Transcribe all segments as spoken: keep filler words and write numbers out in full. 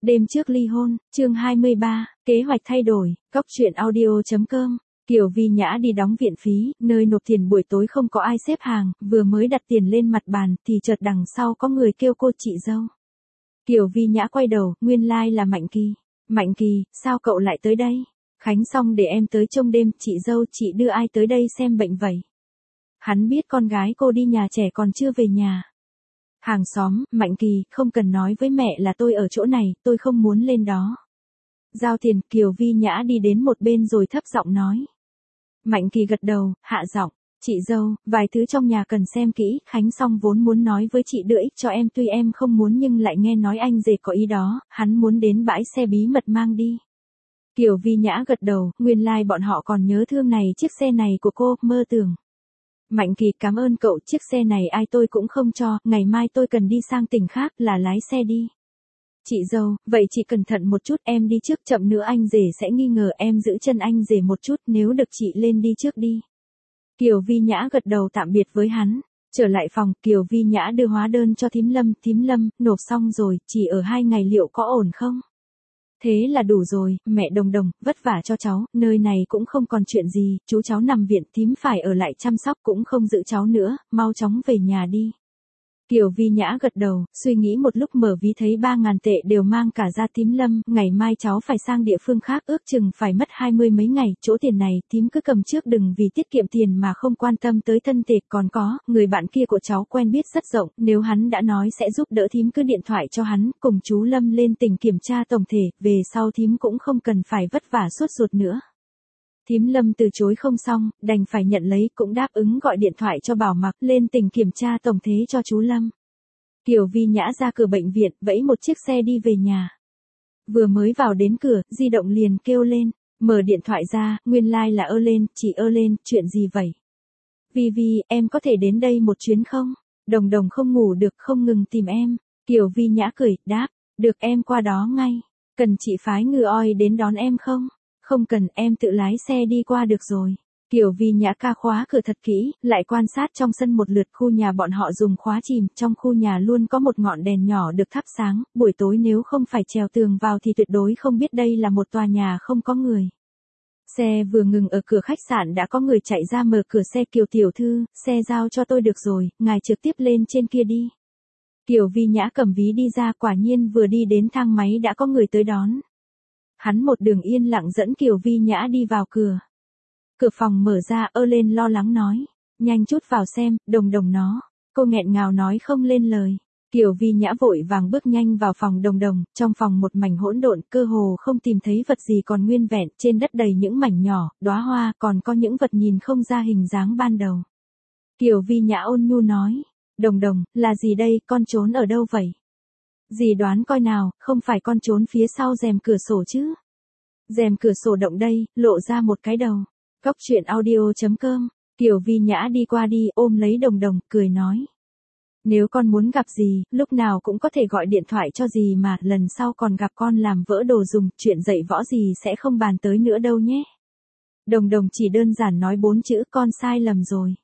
Đêm trước ly hôn, chương hai mươi ba, kế hoạch thay đổi, góc truyện audio.com. Kiều Vi Nhã đi đóng viện phí, nơi nộp tiền buổi tối không có ai xếp hàng, vừa mới đặt tiền lên mặt bàn, thì chợt đằng sau có người kêu cô chị dâu. Kiều Vi Nhã quay đầu, nguyên lai like là Mạnh Kỳ. Mạnh Kỳ, sao cậu lại tới đây? Khánh xong để em tới trông đêm, chị dâu chị đưa ai tới đây xem bệnh vậy? Hắn biết con gái cô đi nhà trẻ còn chưa về nhà. Hàng xóm, Mạnh Kỳ, không cần nói với mẹ là tôi ở chỗ này, tôi không muốn lên đó. Giao tiền, Kiều Vi Nhã đi đến một bên rồi thấp giọng nói. Mạnh Kỳ gật đầu, hạ giọng, chị dâu, vài thứ trong nhà cần xem kỹ, Khánh xong vốn muốn nói với chị đưa ích cho em tuy em không muốn nhưng lại nghe nói anh rể có ý đó, hắn muốn đến bãi xe bí mật mang đi. Kiều Vi Nhã gật đầu, nguyên lai like bọn họ còn nhớ thương này chiếc xe này của cô, mơ tưởng. Mạnh Kỳ, cảm ơn cậu, chiếc xe này ai tôi cũng không cho, ngày mai tôi cần đi sang tỉnh khác là lái xe đi. Chị dâu, vậy chị cẩn thận một chút, em đi trước, chậm nữa anh rể sẽ nghi ngờ, em giữ chân anh rể một chút, nếu được chị lên đi trước đi. Kiều Vi Nhã gật đầu tạm biệt với hắn. Trở lại phòng, Kiều Vi Nhã đưa hóa đơn cho thím Lâm, thím Lâm, nộp xong rồi, chỉ ở hai ngày liệu có ổn không? Thế là đủ rồi, mẹ Đồng Đồng, vất vả cho cháu, nơi này cũng không còn chuyện gì, chú cháu nằm viện, thím phải ở lại chăm sóc cũng không giữ cháu nữa, mau chóng về nhà đi. Kiều Vi Nhã gật đầu, suy nghĩ một lúc mở ví thấy ba ngàn tệ đều mang cả ra thím Lâm, ngày mai cháu phải sang địa phương khác ước chừng phải mất hai mươi mấy ngày, chỗ tiền này thím cứ cầm trước đừng vì tiết kiệm tiền mà không quan tâm tới thân thể, còn có, người bạn kia của cháu quen biết rất rộng, nếu hắn đã nói sẽ giúp đỡ thím cứ điện thoại cho hắn, cùng chú Lâm lên tỉnh kiểm tra tổng thể, về sau thím cũng không cần phải vất vả suốt ruột nữa. Thím Lâm từ chối không xong, đành phải nhận lấy, cũng đáp ứng gọi điện thoại cho Bảo Mặc lên tỉnh kiểm tra tổng thế cho chú Lâm. Kiều Vi Nhã ra cửa bệnh viện, vẫy một chiếc xe đi về nhà. Vừa mới vào đến cửa, di động liền kêu lên, mở điện thoại ra, nguyên lai like là ơ lên, chị ơ lên, chuyện gì vậy? Vi Vi, em có thể đến đây một chuyến không? Đồng Đồng không ngủ được không ngừng tìm em. Kiều Vi Nhã cười, đáp, được em qua đó ngay. Cần chị phái ngựa oi đến đón em không? Không cần, em tự lái xe đi qua được rồi. Kiều Vi Nhã ca khóa cửa thật kỹ, lại quan sát trong sân một lượt, khu nhà bọn họ dùng khóa chìm, trong khu nhà luôn có một ngọn đèn nhỏ được thắp sáng, buổi tối nếu không phải trèo tường vào thì tuyệt đối không biết đây là một tòa nhà không có người. Xe vừa ngừng ở cửa khách sạn đã có người chạy ra mở cửa xe. Kiều tiểu thư, xe giao cho tôi được rồi, ngài trực tiếp lên trên kia đi. Kiều Vi Nhã cầm ví đi ra, quả nhiên vừa đi đến thang máy đã có người tới đón. Hắn một đường yên lặng dẫn Kiều Vi Nhã đi vào cửa. Cửa phòng mở ra, ơ lên lo lắng nói, nhanh chút vào xem, Đồng Đồng nó. Cô nghẹn ngào nói không lên lời. Kiều Vi Nhã vội vàng bước nhanh vào phòng Đồng Đồng, trong phòng một mảnh hỗn độn, cơ hồ không tìm thấy vật gì còn nguyên vẹn, trên đất đầy những mảnh nhỏ, đóa hoa, còn có những vật nhìn không ra hình dáng ban đầu. Kiều Vi Nhã ôn nhu nói, Đồng Đồng, là gì đây, con trốn ở đâu vậy? Dì đoán coi nào, không phải con trốn phía sau rèm cửa sổ chứ? Rèm cửa sổ động đây, lộ ra một cái đầu. Góc truyện audio.com. Kiều Vi Nhã đi qua đi, ôm lấy Đồng Đồng, cười nói. Nếu con muốn gặp dì, lúc nào cũng có thể gọi điện thoại cho dì mà, lần sau còn gặp con làm vỡ đồ dùng, chuyện dạy võ dì sẽ không bàn tới nữa đâu nhé. Đồng Đồng chỉ đơn giản nói bốn chữ, con sai lầm rồi.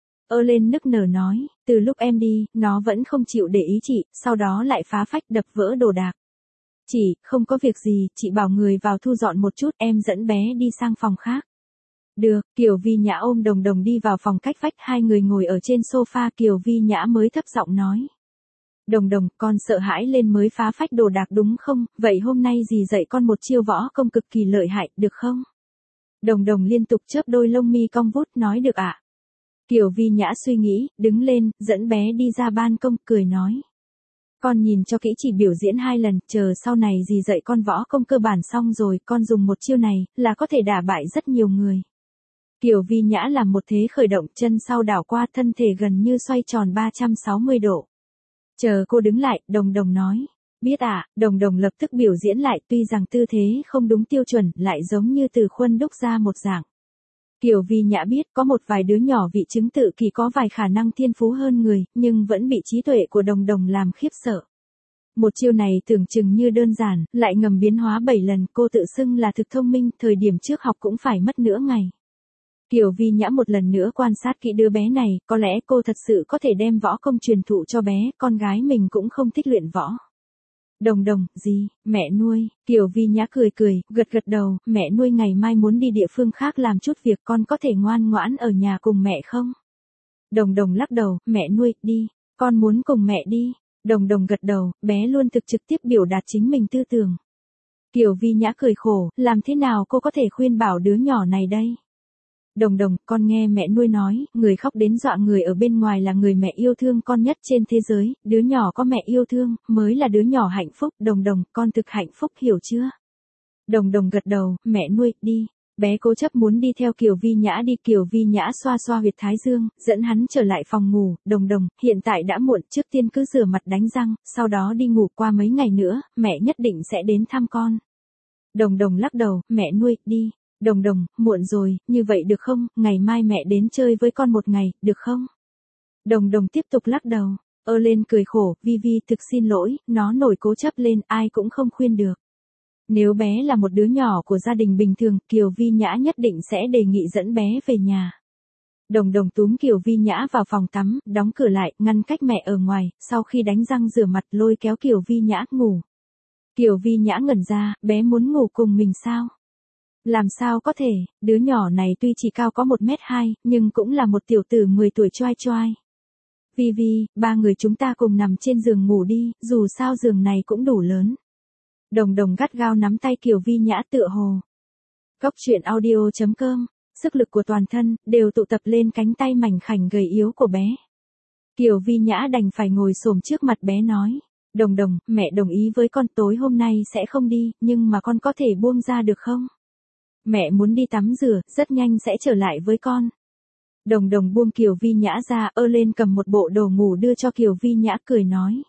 Ơ lên nức nở nói, từ lúc em đi, nó vẫn không chịu để ý chị, sau đó lại phá phách đập vỡ đồ đạc. Chị, không có việc gì, chị bảo người vào thu dọn một chút, em dẫn bé đi sang phòng khác. Được, Kiều Vi Nhã ôm Đồng Đồng đi vào phòng cách vách, hai người ngồi ở trên sofa, Kiều Vi Nhã mới thấp giọng nói. Đồng Đồng, con sợ hãi lên mới phá phách đồ đạc đúng không, vậy hôm nay dì dạy con một chiêu võ công cực kỳ lợi hại, được không? Đồng Đồng liên tục chớp đôi lông mi cong vút, nói được ạ. À? Kiều Vi Nhã suy nghĩ, đứng lên, dẫn bé đi ra ban công, cười nói. Con nhìn cho kỹ, chỉ biểu diễn hai lần, chờ sau này dì dạy con võ công cơ bản xong rồi, con dùng một chiêu này, là có thể đả bại rất nhiều người. Kiều Vi Nhã làm một thế khởi động, chân sau đảo qua, thân thể gần như xoay tròn ba trăm sáu mươi độ. Chờ cô đứng lại, Đồng Đồng nói. Biết ạ, à, Đồng Đồng lập tức biểu diễn lại, tuy rằng tư thế không đúng tiêu chuẩn, lại giống như từ khuôn đúc ra một dạng. Kiều Vi Nhã biết có một vài đứa nhỏ vị chứng tự kỷ có vài khả năng thiên phú hơn người, nhưng vẫn bị trí tuệ của Đồng Đồng làm khiếp sợ. Một chiêu này tưởng chừng như đơn giản, lại ngầm biến hóa bảy lần, cô tự xưng là thực thông minh, thời điểm trước học cũng phải mất nửa ngày. Kiều Vi Nhã một lần nữa quan sát kỹ đứa bé này, có lẽ cô thật sự có thể đem võ công truyền thụ cho bé, con gái mình cũng không thích luyện võ. Đồng đồng, gì, mẹ nuôi, Kiều Vi Nhã cười cười, gật gật đầu, mẹ nuôi ngày mai muốn đi địa phương khác làm chút việc, con có thể ngoan ngoãn ở nhà cùng mẹ không? Đồng đồng lắc đầu, mẹ nuôi, đi, con muốn cùng mẹ đi. Đồng đồng gật đầu, bé luôn thực trực tiếp biểu đạt chính mình tư tưởng. Kiều Vi Nhã cười khổ, làm thế nào cô có thể khuyên bảo đứa nhỏ này đây? Đồng đồng, con nghe mẹ nuôi nói, người khóc đến dọa người ở bên ngoài là người mẹ yêu thương con nhất trên thế giới, đứa nhỏ có mẹ yêu thương, mới là đứa nhỏ hạnh phúc. Đồng đồng, con thực hạnh phúc hiểu chưa? Đồng đồng gật đầu, mẹ nuôi, đi. Bé cố chấp muốn đi theo Kiều Vi Nhã đi. Kiều Vi Nhã xoa xoa huyệt thái dương, dẫn hắn trở lại phòng ngủ. Đồng đồng, hiện tại đã muộn, trước tiên cứ rửa mặt đánh răng, sau đó đi ngủ, qua mấy ngày nữa, mẹ nhất định sẽ đến thăm con. Đồng đồng lắc đầu, mẹ nuôi, đi. Đồng đồng, muộn rồi, như vậy được không, ngày mai mẹ đến chơi với con một ngày, được không? Đồng đồng tiếp tục lắc đầu, ơ lên cười khổ, Vi Vi thực xin lỗi, nó nổi cố chấp lên, ai cũng không khuyên được. Nếu bé là một đứa nhỏ của gia đình bình thường, Kiều Vi Nhã nhất định sẽ đề nghị dẫn bé về nhà. Đồng đồng túm Kiều Vi Nhã vào phòng tắm, đóng cửa lại, ngăn cách mẹ ở ngoài, sau khi đánh răng rửa mặt lôi kéo Kiều Vi Nhã ngủ. Kiều Vi Nhã ngẩn ra, bé muốn ngủ cùng mình sao? Làm sao có thể, đứa nhỏ này tuy chỉ cao có một mét hai, nhưng cũng là một tiểu tử mười tuổi choai choai. Vi Vi, ba người chúng ta cùng nằm trên giường ngủ đi, dù sao giường này cũng đủ lớn. Đồng đồng gắt gao nắm tay Kiều Vi Nhã tựa hồ. Góc truyện audio chấm com, sức lực của toàn thân, đều tụ tập lên cánh tay mảnh khảnh gầy yếu của bé. Kiều Vi Nhã đành phải ngồi xổm trước mặt bé nói. Đồng đồng, mẹ đồng ý với con tối hôm nay sẽ không đi, nhưng mà con có thể buông ra được không? Mẹ muốn đi tắm rửa, rất nhanh sẽ trở lại với con. Đồng đồng buông Kiều Vi Nhã ra, ơ lên cầm một bộ đồ ngủ đưa cho Kiều Vi Nhã cười nói.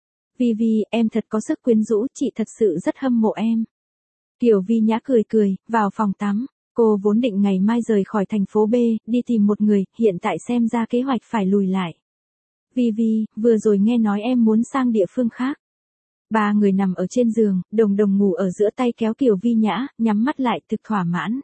Vi Vi, em thật có sức quyến rũ, chị thật sự rất hâm mộ em. Kiều Vi Nhã cười cười, vào phòng tắm. Cô vốn định ngày mai rời khỏi thành phố B, đi tìm một người, hiện tại xem ra kế hoạch phải lùi lại. Vi Vi, vừa rồi nghe nói em muốn sang địa phương khác. Ba người nằm ở trên giường, đồng đồng ngủ ở giữa tay kéo Kiều Vi Nhã, nhắm mắt lại thực thỏa mãn.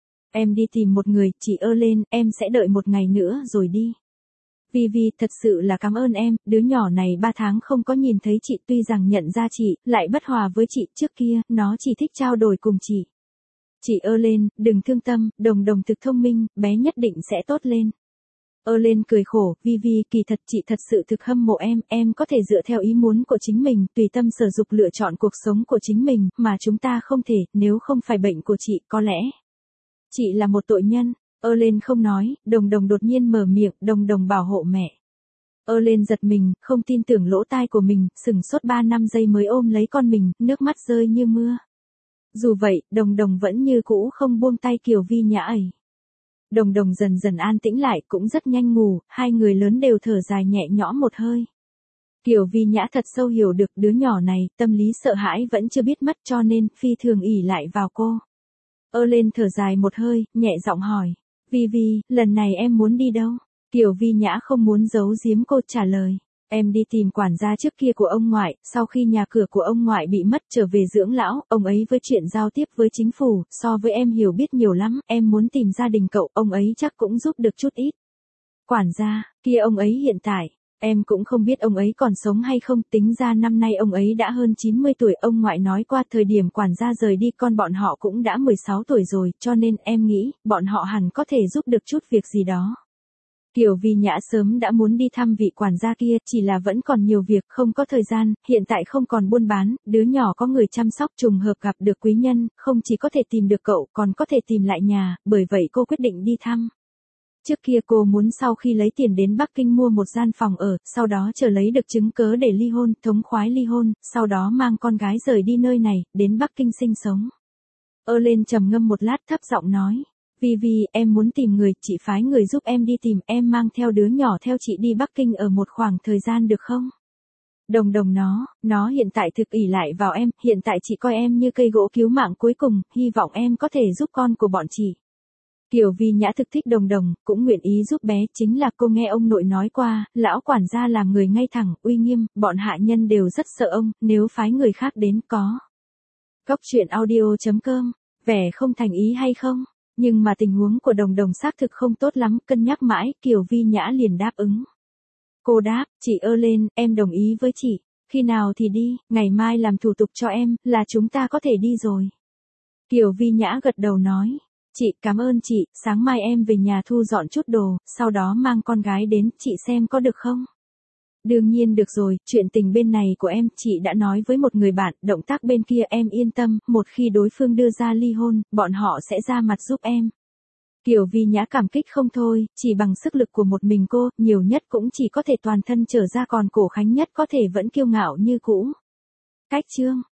Em đi tìm một người, chị ơ lên, em sẽ đợi một ngày nữa rồi đi. Vi Vi, thật sự là cảm ơn em, đứa nhỏ này ba tháng không có nhìn thấy chị, tuy rằng nhận ra chị, lại bất hòa với chị, trước kia, nó chỉ thích trao đổi cùng chị. Chị ơ lên, đừng thương tâm, đồng đồng thực thông minh, bé nhất định sẽ tốt lên. Ơ lên cười khổ, Vi Vi, kỳ thật chị thật sự thực hâm mộ em, em có thể dựa theo ý muốn của chính mình, tùy tâm sở dục lựa chọn cuộc sống của chính mình, mà chúng ta không thể, nếu không phải bệnh của chị, có lẽ. Chị là một tội nhân. Ơ lên không nói, đồng đồng đột nhiên mở miệng, đồng đồng bảo hộ mẹ. Ơ lên giật mình, không tin tưởng lỗ tai của mình, sừng sốt ba năm giây mới ôm lấy con mình, nước mắt rơi như mưa. Dù vậy, đồng đồng vẫn như cũ không buông tay Kiều Vi Nhã ấy. Đồng đồng dần dần an tĩnh lại, cũng rất nhanh ngủ, hai người lớn đều thở dài nhẹ nhõm một hơi. Kiều Vi Nhã thật sâu hiểu được đứa nhỏ này, tâm lý sợ hãi vẫn chưa biết mất cho nên, phi thường ỷ lại vào cô. Ơ lên thở dài một hơi, nhẹ giọng hỏi. Vi Vi, lần này em muốn đi đâu? Kiều Vi Nhã không muốn giấu giếm cô trả lời. Em đi tìm quản gia trước kia của ông ngoại, sau khi nhà cửa của ông ngoại bị mất trở về dưỡng lão, ông ấy với chuyện giao tiếp với chính phủ, so với em hiểu biết nhiều lắm, em muốn tìm gia đình cậu, ông ấy chắc cũng giúp được chút ít. Quản gia, kia ông ấy hiện tại, em cũng không biết ông ấy còn sống hay không, tính ra năm nay ông ấy đã hơn chín mươi tuổi, ông ngoại nói qua thời điểm quản gia rời đi con bọn họ cũng đã mười sáu tuổi rồi, cho nên em nghĩ, bọn họ hẳn có thể giúp được chút việc gì đó. Kiều Vi Nhã sớm đã muốn đi thăm vị quản gia kia, chỉ là vẫn còn nhiều việc, không có thời gian, hiện tại không còn buôn bán, đứa nhỏ có người chăm sóc, trùng hợp gặp được quý nhân, không chỉ có thể tìm được cậu, còn có thể tìm lại nhà, bởi vậy cô quyết định đi thăm. Trước kia cô muốn sau khi lấy tiền đến Bắc Kinh mua một gian phòng ở, sau đó chờ lấy được chứng cớ để ly hôn, thống khoái ly hôn, sau đó mang con gái rời đi nơi này, đến Bắc Kinh sinh sống. Ơ lên trầm ngâm một lát thấp giọng nói. Vi Vi, em muốn tìm người, chị phái người giúp em đi tìm, em mang theo đứa nhỏ theo chị đi Bắc Kinh ở một khoảng thời gian được không? Đồng đồng nó, nó hiện tại thực ỷ lại vào em, hiện tại chị coi em như cây gỗ cứu mạng cuối cùng, hy vọng em có thể giúp con của bọn chị. Kiều Vi Nhã thực thích đồng đồng, cũng nguyện ý giúp bé, chính là cô nghe ông nội nói qua, lão quản gia làm người ngay thẳng, uy nghiêm, bọn hạ nhân đều rất sợ ông, nếu phái người khác đến có. Góc truyện audio chấm com, vẻ không thành ý hay không? Nhưng mà tình huống của đồng đồng xác thực không tốt lắm, cân nhắc mãi, Kiều Vi Nhã liền đáp ứng. Cô đáp, chị ơ lên, em đồng ý với chị. Khi nào thì đi, ngày mai làm thủ tục cho em, là chúng ta có thể đi rồi. Kiều Vi Nhã gật đầu nói. Chị, cảm ơn chị, sáng mai em về nhà thu dọn chút đồ, sau đó mang con gái đến, chị xem có được không? Đương nhiên được rồi, chuyện tình bên này của em, chị đã nói với một người bạn, động tác bên kia em yên tâm, một khi đối phương đưa ra ly hôn, bọn họ sẽ ra mặt giúp em. Kiều Vi Nhã cảm kích không thôi, chỉ bằng sức lực của một mình cô, nhiều nhất cũng chỉ có thể toàn thân trở ra, còn Cổ Khánh Nhất có thể vẫn kiêu ngạo như cũ. Cách chương